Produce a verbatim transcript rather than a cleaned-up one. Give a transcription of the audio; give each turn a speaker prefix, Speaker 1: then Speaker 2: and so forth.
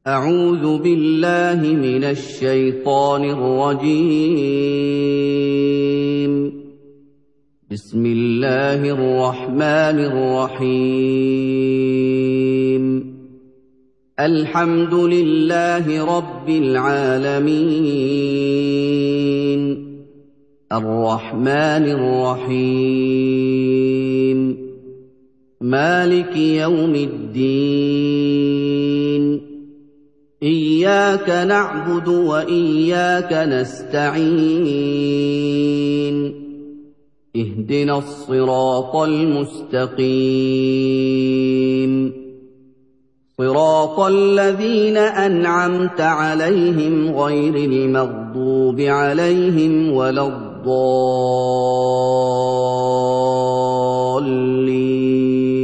Speaker 1: أعوذ بالله من الشيطان الرجيم. بسم الله الرحمن الرحيم. الحمد لله رب العالمين. الرحمن الرحيم. مالك يوم الدين. إياك نعبد وإياك نستعين. اهدنا الصراط المستقيم. صراط الذين أنعمت عليهم غير المغضوب عليهم ولا الضالين.